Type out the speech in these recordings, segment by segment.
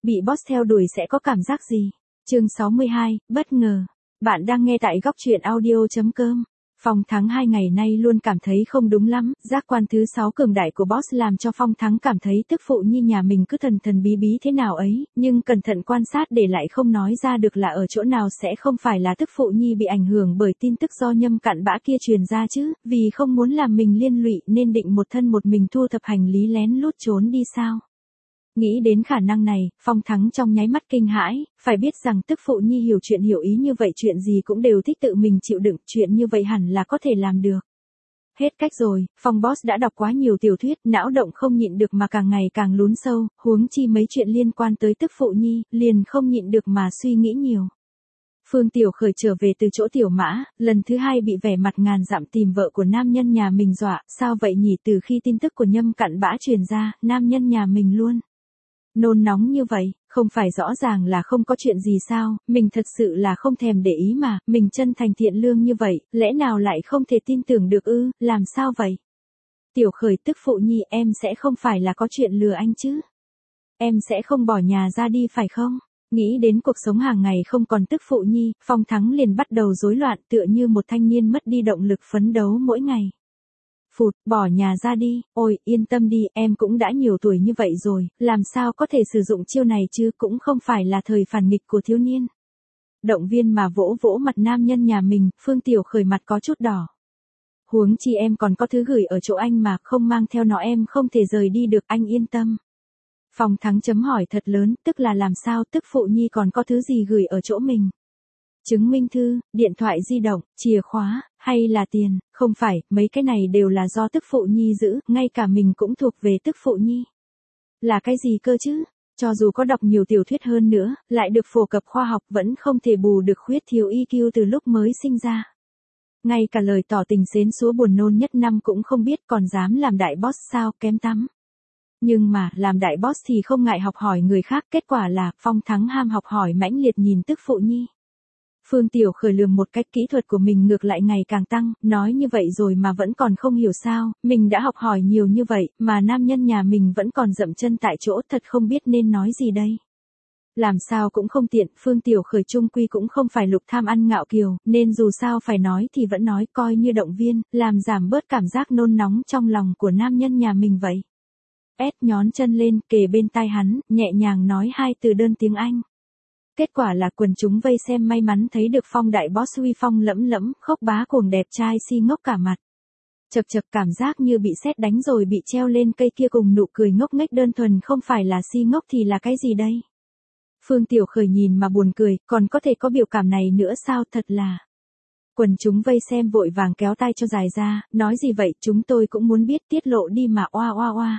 Bị boss theo đuổi sẽ có cảm giác gì? Chương 62, bất ngờ. Bạn đang nghe tại góc truyện audio.com. Phong Thắng 2 ngày nay luôn cảm thấy không đúng lắm, giác quan thứ 6 cường đại của boss làm cho Phong Thắng cảm thấy tức phụ nhi nhà mình cứ thần thần bí bí thế nào ấy, nhưng cẩn thận quan sát để lại không nói ra được là ở chỗ nào sẽ không phải là tức phụ nhi bị ảnh hưởng bởi tin tức do Nhâm cặn bã kia truyền ra chứ, vì không muốn làm mình liên lụy nên định một thân một mình thu thập hành lý lén lút trốn đi sao. Nghĩ đến khả năng này, Phong Thắng trong nháy mắt kinh hãi, phải biết rằng tức phụ nhi hiểu chuyện hiểu ý như vậy chuyện gì cũng đều thích tự mình chịu đựng, chuyện như vậy hẳn là có thể làm được. Hết cách rồi, Phong boss đã đọc quá nhiều tiểu thuyết, não động không nhịn được mà càng ngày càng lún sâu, huống chi mấy chuyện liên quan tới tức phụ nhi, liền không nhịn được mà suy nghĩ nhiều. Phương Tiểu Khởi trở về từ chỗ Tiểu Mã, lần thứ hai bị vẻ mặt ngàn dặm tìm vợ của nam nhân nhà mình dọa, sao vậy nhỉ? Từ khi tin tức của Nhâm cặn bã truyền ra, nam nhân nhà mình luôn nôn nóng như vậy, không phải rõ ràng là không có chuyện gì sao, mình thật sự là không thèm để ý mà, mình chân thành thiện lương như vậy, lẽ nào lại không thể tin tưởng được ư, làm sao vậy? Tiểu Khởi tức phụ nhi em sẽ không phải là có chuyện lừa anh chứ? Em sẽ không bỏ nhà ra đi phải không? Nghĩ đến cuộc sống hàng ngày không còn tức phụ nhi, Phong Thắng liền bắt đầu rối loạn tựa như một thanh niên mất đi động lực phấn đấu mỗi ngày. Phụt, bỏ nhà ra đi, ôi, yên tâm đi, em cũng đã nhiều tuổi như vậy rồi, làm sao có thể sử dụng chiêu này chứ, cũng không phải là thời phản nghịch của thiếu niên. Động viên mà vỗ vỗ mặt nam nhân nhà mình, Phương Tiểu Khởi mặt có chút đỏ. Huống chi em còn có thứ gửi ở chỗ anh mà, không mang theo nó em không thể rời đi được, anh yên tâm. Phong Thắng chấm hỏi thật lớn, tức là làm sao tức phụ nhi còn có thứ gì gửi ở chỗ mình? Chứng minh thư, điện thoại di động, chìa khóa, hay là tiền, không phải, mấy cái này đều là do tức phụ nhi giữ, ngay cả mình cũng thuộc về tức phụ nhi. Là cái gì cơ chứ? Cho dù có đọc nhiều tiểu thuyết hơn nữa, lại được phổ cập khoa học vẫn không thể bù được khuyết thiếu EQ từ lúc mới sinh ra. Ngay cả lời tỏ tình xến xúa buồn nôn nhất năm cũng không biết còn dám làm đại boss sao, kém tắm. Nhưng mà, làm đại boss thì không ngại học hỏi người khác, kết quả là, Phong Thắng ham học hỏi mãnh liệt nhìn tức phụ nhi. Phương Tiểu Khởi lườm một cách kỹ thuật của mình ngược lại ngày càng tăng, nói như vậy rồi mà vẫn còn không hiểu sao, mình đã học hỏi nhiều như vậy, mà nam nhân nhà mình vẫn còn dậm chân tại chỗ, thật không biết nên nói gì đây. Làm sao cũng không tiện, Phương Tiểu Khởi chung quy cũng không phải lục tham ăn ngạo kiều, nên dù sao phải nói thì vẫn nói, coi như động viên, làm giảm bớt cảm giác nôn nóng trong lòng của nam nhân nhà mình vậy. Nhón chân lên, kề bên tai hắn, nhẹ nhàng nói hai từ đơn tiếng Anh. Kết quả là quần chúng vây xem may mắn thấy được Phong đại boss uy phong lẫm lẫm, khốc bá cuồng đẹp trai si ngốc cả mặt. Chật chật cảm giác như bị sét đánh rồi bị treo lên cây kia cùng nụ cười ngốc nghếch đơn thuần không phải là si ngốc thì là cái gì đây? Phương Tiểu Khởi nhìn mà buồn cười, còn có thể có biểu cảm này nữa sao, thật là. Quần chúng vây xem vội vàng kéo tay cho dài ra, nói gì vậy, chúng tôi cũng muốn biết, tiết lộ đi mà, oa oa oa.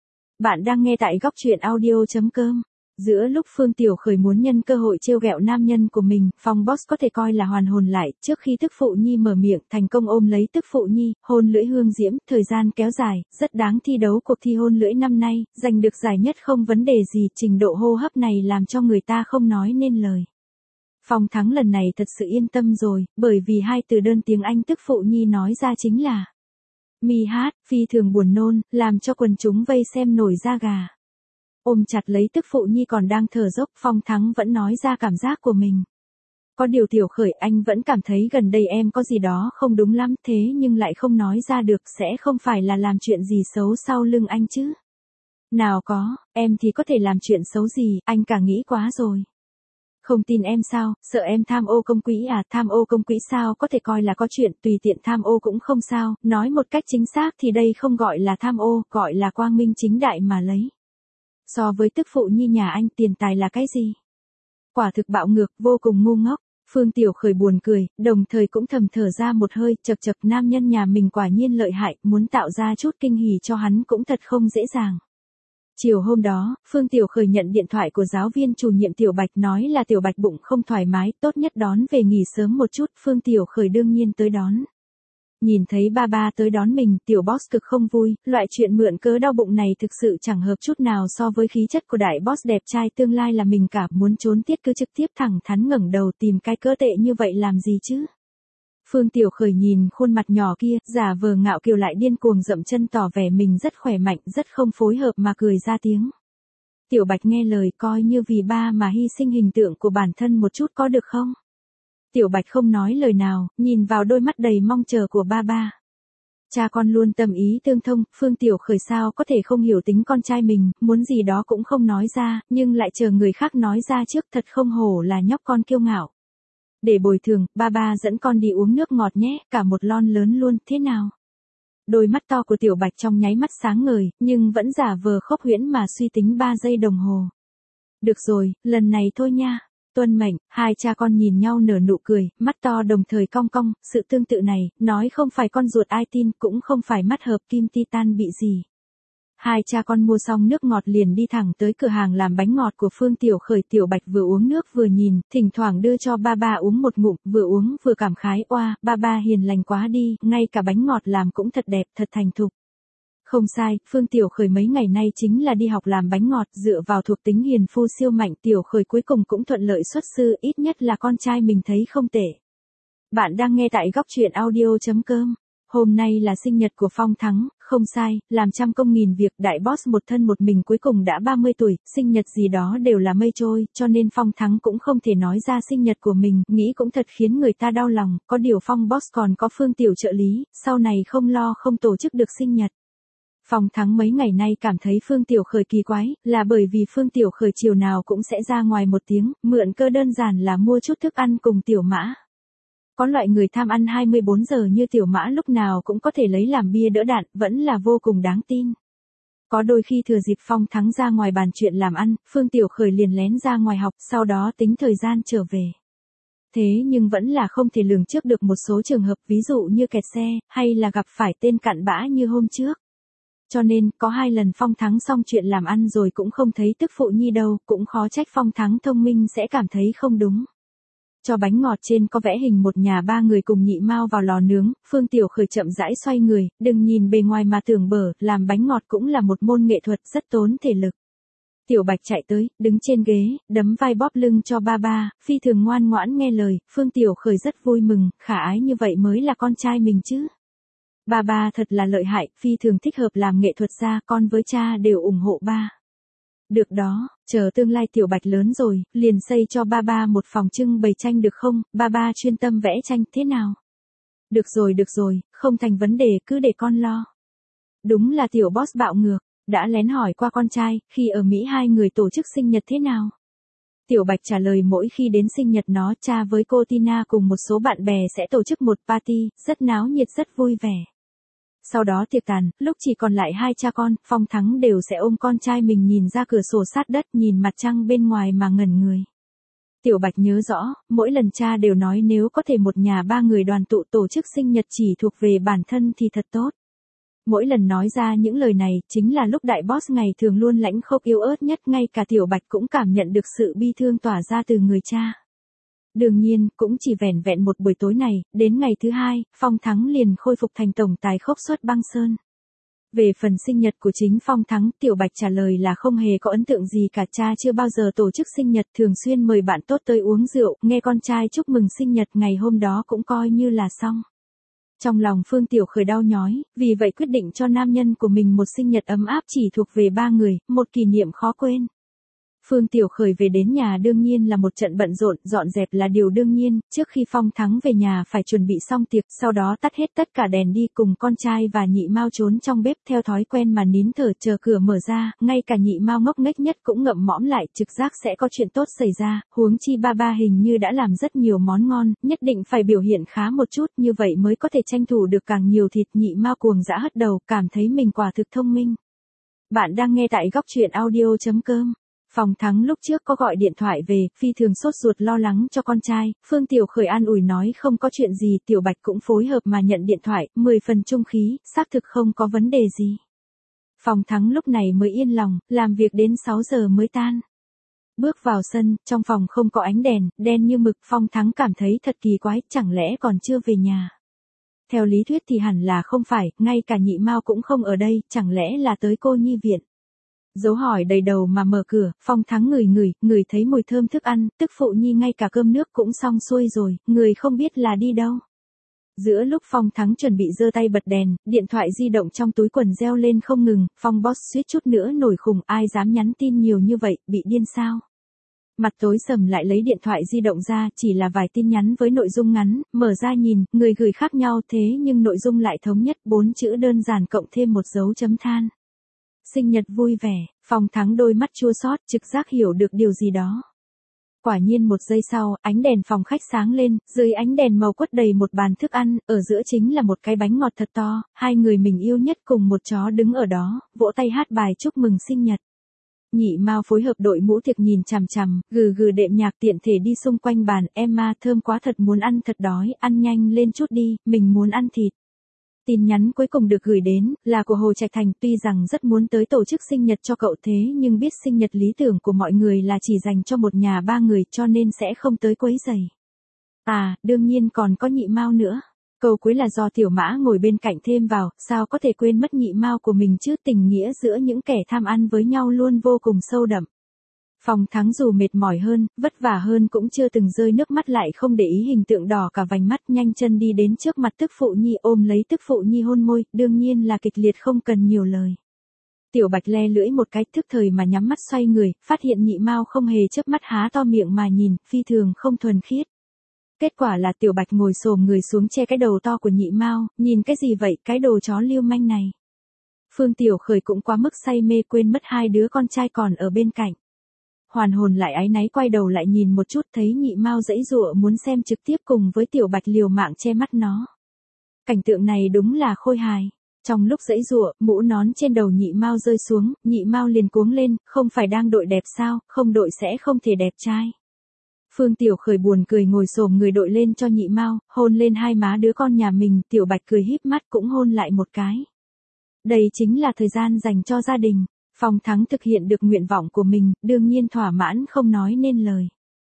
Bạn đang nghe tại góc truyện audio.com. Giữa lúc Phương Tiểu Khởi muốn nhân cơ hội trêu ghẹo nam nhân của mình, Phong boss có thể coi là hoàn hồn lại, trước khi tức phụ nhi mở miệng, thành công ôm lấy tức phụ nhi, hôn lưỡi hương diễm, thời gian kéo dài, rất đáng thi đấu cuộc thi hôn lưỡi năm nay, giành được giải nhất không vấn đề gì, trình độ hô hấp này làm cho người ta không nói nên lời. Phong Thắng lần này thật sự yên tâm rồi, bởi vì hai từ đơn tiếng Anh tức phụ nhi nói ra chính là mi hát, phi thường buồn nôn, làm cho quần chúng vây xem nổi da gà. Ôm chặt lấy tức phụ nhi còn đang thở dốc, Phong Thắng vẫn nói ra cảm giác của mình. Có điều Tiểu Khởi, anh vẫn cảm thấy gần đây em có gì đó không đúng lắm, thế nhưng lại không nói ra được, sẽ không phải là làm chuyện gì xấu sau lưng anh chứ? Nào có, em thì có thể làm chuyện xấu gì, anh cả nghĩ quá rồi. Không tin em sao, sợ em tham ô công quỹ à, tham ô công quỹ sao có thể coi là có chuyện, tùy tiện tham ô cũng không sao, nói một cách chính xác thì đây không gọi là tham ô, gọi là quang minh chính đại mà lấy. So với tức phụ nhi nhà anh, tiền tài là cái gì? Quả thực bạo ngược, vô cùng ngu ngốc. Phương Tiểu Khởi buồn cười, đồng thời cũng thầm thở ra một hơi, chật chật nam nhân nhà mình quả nhiên lợi hại, muốn tạo ra chút kinh hỉ cho hắn cũng thật không dễ dàng. Chiều hôm đó, Phương Tiểu Khởi nhận điện thoại của giáo viên chủ nhiệm Tiểu Bạch nói là Tiểu Bạch bụng không thoải mái, tốt nhất đón về nghỉ sớm một chút, Phương Tiểu Khởi đương nhiên tới đón. Nhìn thấy ba ba tới đón mình, Tiểu boss cực không vui, loại chuyện mượn cớ đau bụng này thực sự chẳng hợp chút nào so với khí chất của đại boss đẹp trai tương lai là mình cả, muốn trốn tiết cứ trực tiếp thẳng thắn ngẩng đầu tìm cái cớ tệ như vậy làm gì chứ? Phương Tiểu Khởi nhìn khuôn mặt nhỏ kia, giả vờ ngạo kiều lại điên cuồng dậm chân tỏ vẻ mình rất khỏe mạnh, rất không phối hợp mà cười ra tiếng. Tiểu Bạch nghe lời coi như vì ba mà hy sinh hình tượng của bản thân một chút có được không? Tiểu Bạch không nói lời nào, nhìn vào đôi mắt đầy mong chờ của ba. Cha con luôn tâm ý tương thông, Phương Tiểu Khởi sao có thể không hiểu tính con trai mình, muốn gì đó cũng không nói ra, nhưng lại chờ người khác nói ra trước, thật không hổ là nhóc con kiêu ngạo. Để bồi thường, ba dẫn con đi uống nước ngọt nhé, cả một lon lớn luôn, thế nào? Đôi mắt to của Tiểu Bạch trong nháy mắt sáng ngời, nhưng vẫn giả vờ khốc huyễn mà suy tính 3 giây đồng hồ. Được rồi, lần này thôi nha. Tuân mệnh, hai cha con nhìn nhau nở nụ cười, mắt to đồng thời cong cong, sự tương tự này, nói không phải con ruột ai tin, cũng không phải mắt hợp kim titan bị gì. Hai cha con mua xong nước ngọt liền đi thẳng tới cửa hàng làm bánh ngọt của Phương Tiểu Khởi. Tiểu Bạch vừa uống nước vừa nhìn, thỉnh thoảng đưa cho ba uống một ngụm, vừa uống vừa cảm khái, oa, ba hiền lành quá đi, ngay cả bánh ngọt làm cũng thật đẹp, thật thành thục. Không sai, Phương Tiểu Khởi mấy ngày nay chính là đi học làm bánh ngọt, dựa vào thuộc tính hiền phu siêu mạnh, Tiểu Khởi cuối cùng cũng thuận lợi xuất sư, ít nhất là con trai mình thấy không tệ. Bạn đang nghe tại góc truyện audio.com. Hôm nay là sinh nhật của Phong Thắng, không sai, làm trăm công nghìn việc, đại boss một thân một mình cuối cùng đã 30 tuổi, sinh nhật gì đó đều là mây trôi, cho nên Phong Thắng cũng không thể nói ra sinh nhật của mình, nghĩ cũng thật khiến người ta đau lòng, có điều Phong boss còn có Phương Tiểu trợ lý, sau này không lo không tổ chức được sinh nhật. Phong Thắng mấy ngày nay cảm thấy Phương Tiểu Khởi kỳ quái, là bởi vì Phương Tiểu Khởi chiều nào cũng sẽ ra ngoài một tiếng, mượn cơ đơn giản là mua chút thức ăn cùng Tiểu Mã. Có loại người tham ăn 24 giờ như Tiểu Mã lúc nào cũng có thể lấy làm bia đỡ đạn, vẫn là vô cùng đáng tin. Có đôi khi thừa dịp Phong Thắng ra ngoài bàn chuyện làm ăn, Phương Tiểu Khởi liền lén ra ngoài học, sau đó tính thời gian trở về. Thế nhưng vẫn là không thể lường trước được một số trường hợp, ví dụ như kẹt xe, hay là gặp phải tên cặn bã như hôm trước. Cho nên, có 2 lần Phong Thắng xong chuyện làm ăn rồi cũng không thấy tức phụ nhi đâu, cũng khó trách Phong Thắng thông minh sẽ cảm thấy không đúng. Cho bánh ngọt trên có vẽ hình một nhà 3 người cùng Nhị Mao vào lò nướng, Phương Tiểu Khởi chậm rãi xoay người, đừng nhìn bề ngoài mà tưởng bở, làm bánh ngọt cũng là một môn nghệ thuật rất tốn thể lực. Tiểu Bạch chạy tới, đứng trên ghế, đấm vai bóp lưng cho ba, phi thường ngoan ngoãn nghe lời, Phương Tiểu Khởi rất vui mừng, khả ái như vậy mới là con trai mình chứ. Ba thật là lợi hại, phi thường thích hợp làm nghệ thuật gia, con với cha đều ủng hộ ba. Được đó, chờ tương lai Tiểu Bạch lớn rồi, liền xây cho ba một phòng trưng bày tranh được không, ba chuyên tâm vẽ tranh, thế nào? Được rồi, không thành vấn đề, cứ để con lo. Đúng là Tiểu boss bạo ngược, đã lén hỏi qua con trai, khi ở Mỹ 2 người tổ chức sinh nhật thế nào? Tiểu Bạch trả lời mỗi khi đến sinh nhật nó, cha với cô Tina cùng một số bạn bè sẽ tổ chức một party, rất náo nhiệt rất vui vẻ. Sau đó tiệc tàn, lúc chỉ còn lại 2 cha con, Phong Thắng đều sẽ ôm con trai mình nhìn ra cửa sổ sát đất, nhìn mặt trăng bên ngoài mà ngẩn người. Tiểu Bạch nhớ rõ, mỗi lần cha đều nói nếu có thể một nhà 3 người đoàn tụ tổ chức sinh nhật chỉ thuộc về bản thân thì thật tốt. Mỗi lần nói ra những lời này, chính là lúc đại boss ngày thường luôn lãnh khốc yếu ớt nhất, ngay cả Tiểu Bạch cũng cảm nhận được sự bi thương tỏa ra từ người cha. Đương nhiên, cũng chỉ vẻn vẹn một buổi tối này, đến ngày thứ 2, Phong Thắng liền khôi phục thành tổng tài khốc xuất băng sơn. Về phần sinh nhật của chính Phong Thắng, Tiểu Bạch trả lời là không hề có ấn tượng gì cả, cha chưa bao giờ tổ chức sinh nhật, thường xuyên mời bạn tốt tới uống rượu, nghe con trai chúc mừng sinh nhật ngày hôm đó cũng coi như là xong. Trong lòng Phương Tiểu Khởi đau nhói, vì vậy quyết định cho nam nhân của mình một sinh nhật ấm áp chỉ thuộc về 3 người, một kỷ niệm khó quên. Phương Tiểu Khởi về đến nhà đương nhiên là một trận bận rộn, dọn dẹp là điều đương nhiên, trước khi Phong Thắng về nhà phải chuẩn bị xong tiệc, sau đó tắt hết tất cả đèn đi, cùng con trai và Nhị Mao trốn trong bếp theo thói quen mà nín thở chờ cửa mở ra, ngay cả Nhị Mao ngốc nghếch nhất cũng ngậm mõm lại, trực giác sẽ có chuyện tốt xảy ra, huống chi ba hình như đã làm rất nhiều món ngon, nhất định phải biểu hiện khá một chút, như vậy mới có thể tranh thủ được càng nhiều thịt. Nhị Mao cuồng dã hất đầu, cảm thấy mình quả thực thông minh. Bạn đang nghe tại góc truyện audio.com. Phong Thắng lúc trước có gọi điện thoại về, phi thường sốt ruột lo lắng cho con trai, Phương Tiểu Khởi an ủi nói không có chuyện gì, Tiểu Bạch cũng phối hợp mà nhận điện thoại, 10 phần trung khí, xác thực không có vấn đề gì. Phong Thắng lúc này mới yên lòng, làm việc đến 6 giờ mới tan. Bước vào sân, trong phòng không có ánh đèn, đen như mực, Phong Thắng cảm thấy thật kỳ quái, chẳng lẽ còn chưa về nhà. Theo lý thuyết thì hẳn là không phải, ngay cả Nhị Mao cũng không ở đây, chẳng lẽ là tới cô nhi viện. Dấu hỏi đầy đầu mà mở cửa, Phong Thắng ngửi thấy mùi thơm thức ăn, tức phụ nhi ngay cả cơm nước cũng xong xuôi rồi, người không biết là đi đâu. Giữa lúc Phong Thắng chuẩn bị giơ tay bật đèn, điện thoại di động trong túi quần reo lên không ngừng, Phong Boss suýt chút nữa nổi khùng, ai dám nhắn tin nhiều như vậy, bị điên sao? Mặt tối sầm lại lấy điện thoại di động ra, chỉ là vài tin nhắn với nội dung ngắn, mở ra nhìn, người gửi khác nhau thế nhưng nội dung lại thống nhất, 4 chữ đơn giản cộng thêm một dấu chấm than. Sinh nhật vui vẻ, Phong Thắng đôi mắt chua xót, trực giác hiểu được điều gì đó. Quả nhiên một giây sau, ánh đèn phòng khách sáng lên, dưới ánh đèn màu quất đầy một bàn thức ăn, ở giữa chính là một cái bánh ngọt thật to, hai người mình yêu nhất cùng một chó đứng ở đó, vỗ tay hát bài chúc mừng sinh nhật. Nhị Mao phối hợp đội mũ tiệc nhìn chằm chằm, gừ gừ đệm nhạc tiện thể đi xung quanh bàn, Emma thơm quá thật muốn ăn thật đói, ăn nhanh lên chút đi, mình muốn ăn thịt. Tin nhắn cuối cùng được gửi đến, là của Hồ Trạch Thành, tuy rằng rất muốn tới tổ chức sinh nhật cho cậu thế nhưng biết sinh nhật lý tưởng của mọi người là chỉ dành cho một nhà ba người cho nên sẽ không tới quấy rầy. À, đương nhiên còn có Nhị Mao nữa. Câu cuối là do Tiểu Mã ngồi bên cạnh thêm vào, sao có thể quên mất Nhị Mao của mình chứ, tình nghĩa giữa những kẻ tham ăn với nhau luôn vô cùng sâu đậm. Phong Thắng dù mệt mỏi hơn, vất vả hơn cũng chưa từng rơi nước mắt, lại không để ý hình tượng đỏ cả vành mắt, nhanh chân đi đến trước mặt tức phụ nhi ôm lấy tức phụ nhi hôn môi, đương nhiên là kịch liệt không cần nhiều lời. Tiểu Bạch le lưỡi một cái, thức thời mà nhắm mắt xoay người, phát hiện Nhị Mao không hề chớp mắt há to miệng mà nhìn, phi thường không thuần khiết. Kết quả là Tiểu Bạch ngồi xổm người xuống che cái đầu to của Nhị Mao, nhìn cái gì vậy, cái đồ chó lưu manh này. Phương Tiểu Khởi cũng quá mức say mê quên mất hai đứa con trai còn ở bên cạnh. Hoàn hồn lại áy náy quay đầu lại nhìn một chút, thấy Nhị Mao giãy giụa muốn xem trực tiếp cùng với Tiểu Bạch liều mạng che mắt nó. Cảnh tượng này đúng là khôi hài. Trong lúc giãy giụa, mũ nón trên đầu Nhị Mao rơi xuống, Nhị Mao liền cuống lên, không phải đang đội đẹp sao, không đội sẽ không thể đẹp trai. Phương Tiểu Khởi buồn cười ngồi xổm người đội lên cho Nhị Mao, hôn lên hai má đứa con nhà mình, Tiểu Bạch cười híp mắt cũng hôn lại một cái. Đây chính là thời gian dành cho gia đình. Phong Thắng thực hiện được nguyện vọng của mình, đương nhiên thỏa mãn không nói nên lời.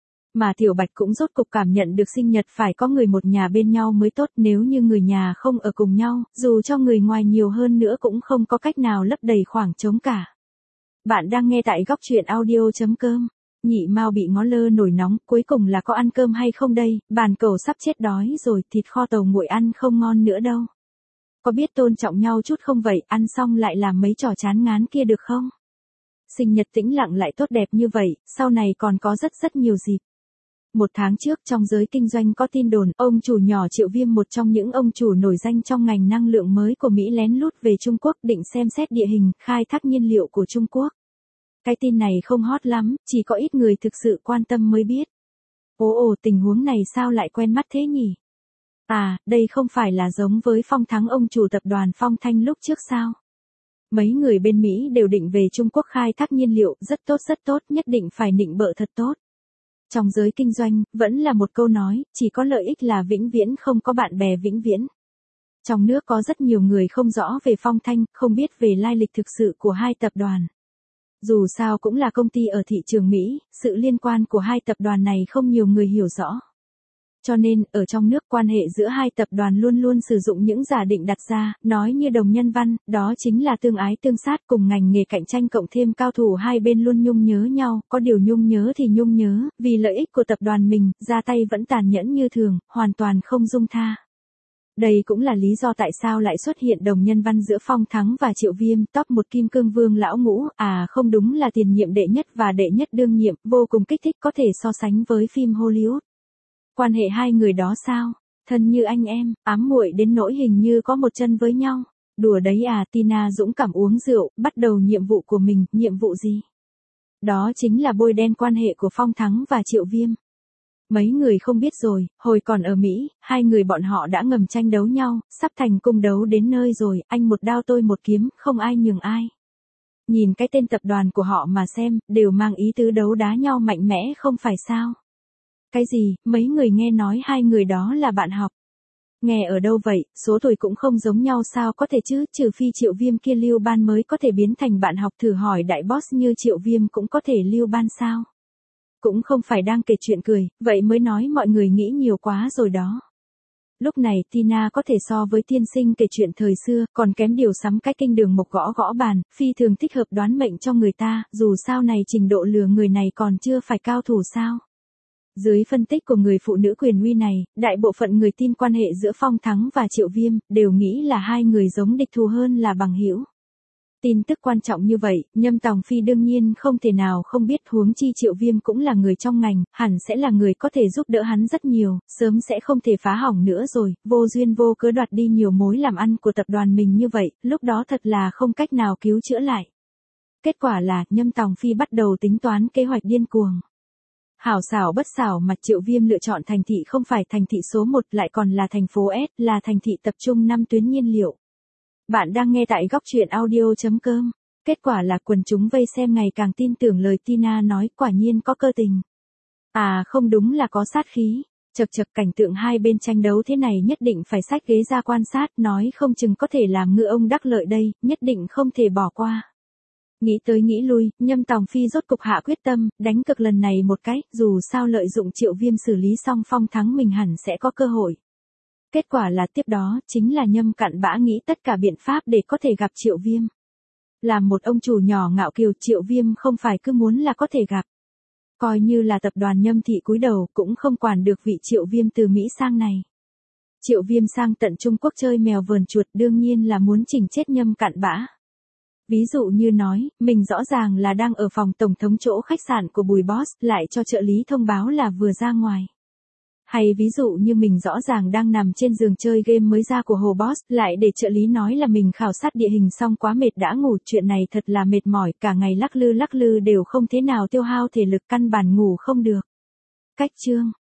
Mà Tiểu Bạch cũng rốt cục cảm nhận được sinh nhật phải có người một nhà bên nhau mới tốt, nếu như người nhà không ở cùng nhau, dù cho người ngoài nhiều hơn nữa cũng không có cách nào lấp đầy khoảng trống cả. Bạn đang nghe tại góc truyện audio.com. Nhị Mao bị ngó lơ nổi nóng, cuối cùng là có ăn cơm hay không đây, bàn cầu sắp chết đói rồi, thịt kho tàu nguội ăn không ngon nữa đâu. Có biết tôn trọng nhau chút không vậy, ăn xong lại làm mấy trò chán ngán kia được không? Sinh nhật tĩnh lặng lại tốt đẹp như vậy, sau này còn có rất nhiều dịp. Một tháng trước trong giới kinh doanh có tin đồn, ông chủ nhỏ Triệu Viêm, một trong những ông chủ nổi danh trong ngành năng lượng mới của Mỹ, lén lút về Trung Quốc định xem xét địa hình, khai thác nhiên liệu của Trung Quốc. Cái tin này không hot lắm, chỉ có ít người thực sự quan tâm mới biết. Ồ, tình huống này sao lại quen mắt thế nhỉ? À, đây không phải là giống với Phong Thắng ông chủ tập đoàn Phong Thanh lúc trước sao? Mấy người bên Mỹ đều định về Trung Quốc khai thác nhiên liệu, rất tốt, nhất định phải nịnh bợ thật tốt. Trong giới kinh doanh, vẫn là một câu nói, chỉ có lợi ích là vĩnh viễn, không có bạn bè vĩnh viễn. Trong nước có rất nhiều người không rõ về Phong Thanh, không biết về lai lịch thực sự của hai tập đoàn. Dù sao cũng là công ty ở thị trường Mỹ, sự liên quan của hai tập đoàn này không nhiều người hiểu rõ. Cho nên, ở trong nước quan hệ giữa hai tập đoàn luôn luôn sử dụng những giả định đặt ra, nói như đồng nhân văn, đó chính là tương ái tương sát, cùng ngành nghề cạnh tranh cộng thêm cao thủ hai bên luôn nhung nhớ nhau, có điều nhung nhớ thì nhung nhớ, vì lợi ích của tập đoàn mình, ra tay vẫn tàn nhẫn như thường, hoàn toàn không dung tha. Đây cũng là lý do tại sao lại xuất hiện đồng nhân văn giữa Phong Thắng và Triệu Viêm, top một kim cương vương lão ngũ, à không đúng là tiền nhiệm đệ nhất và đệ nhất đương nhiệm, vô cùng kích thích, có thể so sánh với phim Hollywood. Quan hệ hai người đó sao? Thân như anh em, ám muội đến nỗi hình như có một chân với nhau. Đùa đấy à, Tina dũng cảm uống rượu, bắt đầu nhiệm vụ của mình, nhiệm vụ gì? Đó chính là bôi đen quan hệ của Phong Thắng và Triệu Viêm. Mấy người không biết rồi, hồi còn ở Mỹ, hai người bọn họ đã ngầm tranh đấu nhau, sắp thành cung đấu đến nơi rồi, anh một đao tôi một kiếm, không ai nhường ai. Nhìn cái tên tập đoàn của họ mà xem, đều mang ý tứ đấu đá nhau mạnh mẽ không phải sao? Cái gì, mấy người nghe nói hai người đó là bạn học. Nghe ở đâu vậy, số tuổi cũng không giống nhau sao có thể chứ, trừ phi Triệu Viêm kia lưu ban mới có thể biến thành bạn học, thử hỏi đại boss như Triệu Viêm cũng có thể lưu ban sao? Cũng không phải đang kể chuyện cười, vậy mới nói mọi người nghĩ nhiều quá rồi đó. Lúc này Tina có thể so với tiên sinh kể chuyện thời xưa, còn kém điều sắm cái kinh đường mộc gõ gõ bàn, phi thường thích hợp đoán mệnh cho người ta, dù sao này trình độ lừa người này còn chưa phải cao thủ sao. Dưới phân tích của người phụ nữ quyền uy này, đại bộ phận người tin quan hệ giữa Phong Thắng và Triệu Viêm, đều nghĩ là hai người giống địch thù hơn là bằng hữu. Tin tức quan trọng như vậy, Nhâm Tòng Phi đương nhiên không thể nào không biết, huống chi Triệu Viêm cũng là người trong ngành, hẳn sẽ là người có thể giúp đỡ hắn rất nhiều, sớm sẽ không thể phá hỏng nữa rồi, vô duyên vô cớ đoạt đi nhiều mối làm ăn của tập đoàn mình như vậy, lúc đó thật là không cách nào cứu chữa lại. Kết quả là, Nhâm Tòng Phi bắt đầu tính toán kế hoạch điên cuồng. Hảo xảo bất xảo mà Triệu Viêm lựa chọn thành thị không phải thành thị số 1 lại còn là thành phố S, là thành thị tập trung 5 tuyến nhiên liệu. Bạn đang nghe tại góc truyện audio.com. Kết quả là quần chúng vây xem ngày càng tin tưởng lời Tina nói, quả nhiên có cơ tình. À không, đúng là có sát khí. Chật chật, cảnh tượng hai bên tranh đấu thế này nhất định phải xách ghế ra quan sát, nói không chừng có thể làm ngư ông đắc lợi đây, nhất định không thể bỏ qua. Nghĩ tới nghĩ lui, Nhâm Tòng Phi rốt cục hạ quyết tâm, đánh cực lần này một cái, dù sao lợi dụng Triệu Viêm xử lý xong Phong Thắng mình hẳn sẽ có cơ hội. Kết quả là tiếp đó, chính là Nhâm Cặn Bã nghĩ tất cả biện pháp để có thể gặp Triệu Viêm. Làm một ông chủ nhỏ ngạo kiều, Triệu Viêm không phải cứ muốn là có thể gặp. Coi như là tập đoàn Nhâm thị cúi đầu, cũng không quản được vị Triệu Viêm từ Mỹ sang này. Triệu Viêm sang tận Trung Quốc chơi mèo vờn chuột, đương nhiên là muốn chỉnh chết Nhâm Cặn Bã. Ví dụ như nói, mình rõ ràng là đang ở phòng tổng thống chỗ khách sạn của Bùi Boss, lại cho trợ lý thông báo là vừa ra ngoài. Hay ví dụ như mình rõ ràng đang nằm trên giường chơi game mới ra của Hồ Boss, lại để trợ lý nói là mình khảo sát địa hình xong quá mệt đã ngủ, chuyện này thật là mệt mỏi, cả ngày lắc lư đều không thế nào tiêu hao thể lực, căn bản ngủ không được. Cách chương